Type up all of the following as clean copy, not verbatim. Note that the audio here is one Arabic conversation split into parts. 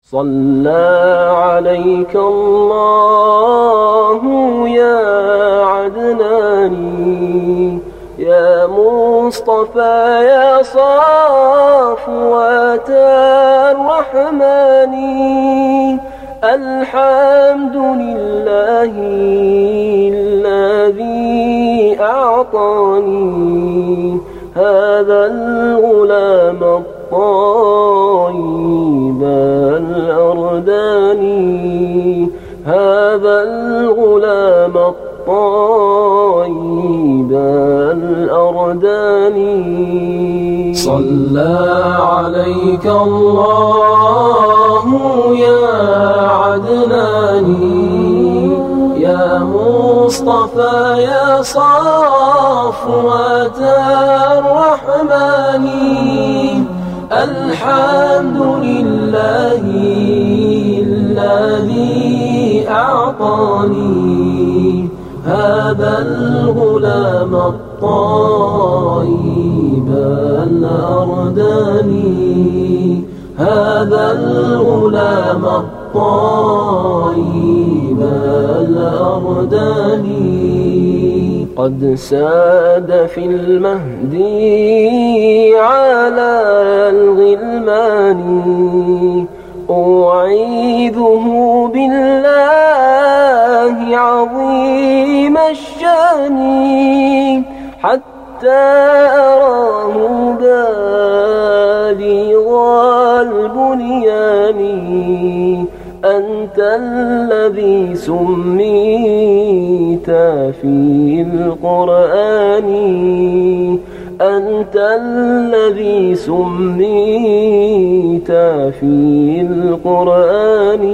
صلى عليك الله يا عدناني يا مصطفى يا صفوة الرحمن. الحمد لله الذي أعطاني هذا الغلام الطيب الأرداني هذا الغلام الطيب الأرداني. صلى عليك الله يا عدناني يا مصطفى يا صفوة الرحمن. الحمد لله الذي أعطاني هذا الغلام الطيب الأرداني هذا الغلام الطيب الأرداني. قد ساد في المهدي على الغلمان أعيذه بالله عظيم الشان حتى أراه بالغ البنيان. أنت الذي سميت في القرآن أنت الذي سميت في القرآن.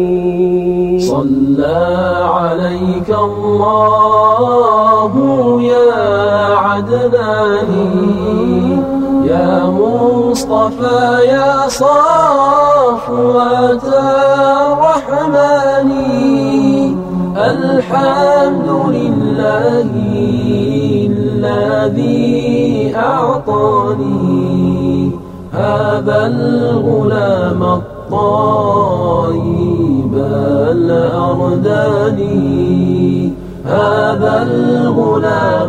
صلى عليك الله يا عدناني يا مصطفى يا صفوة الرحمن. الحمد لله الذي أعطاني هذا الغلام الطيب الأرداني هذا الغلام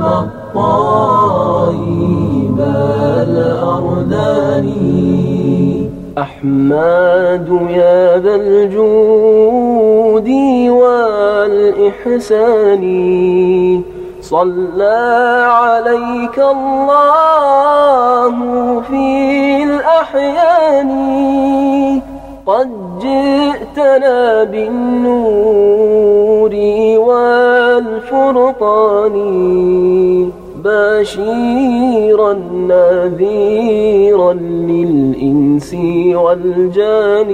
الطيب الأرداني. أحمد يا ذا الجود والإحسان صلى عليك الله في الأحيان. قد جئتنا بالنور والفرقان بشيرا نذيرا للإنس والجان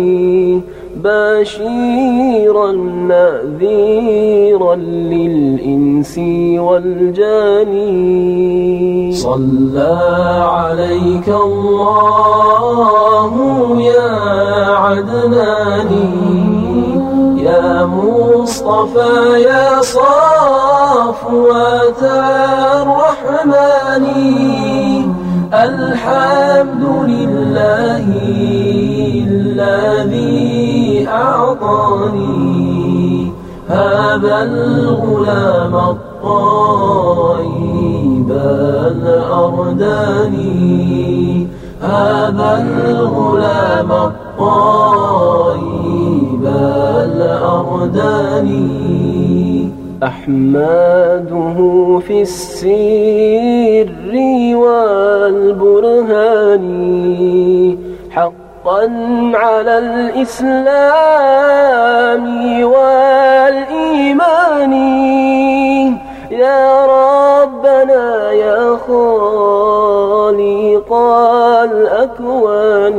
بشيرا نذيرا للإنس والجان. صلى عليك الله يا عدناني يا مصطفى يا صفوة الرحمن. الحمد لله الذي أعطاني هذا الغلام الطيب الأرداني هذا الغلام الطيب الأرداني. أحمده في السر والبرهان حقا على الإسلام والإيمان. يا ربنا يا خالق الأكوان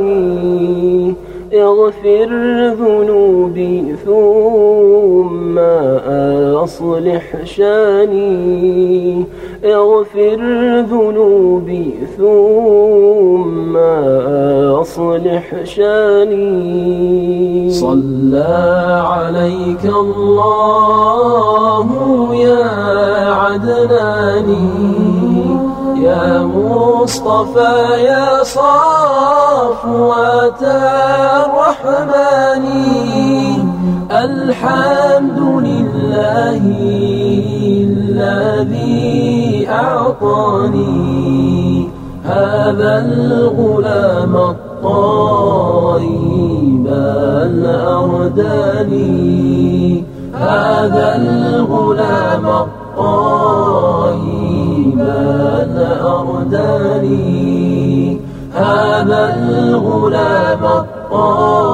اغفر ذنوبي ثم أصلح شاني اغفر ذنوبي ثم أصلح شاني. صلى عليك الله يا عدناني يا مصطفى يا صفوة الرحمن. أرداني. الحمد لله الذي أعطاني هذا الغلام الطيب الأرداني. هذا الغلام الطيب الأرداني. هذا الغلام الطيب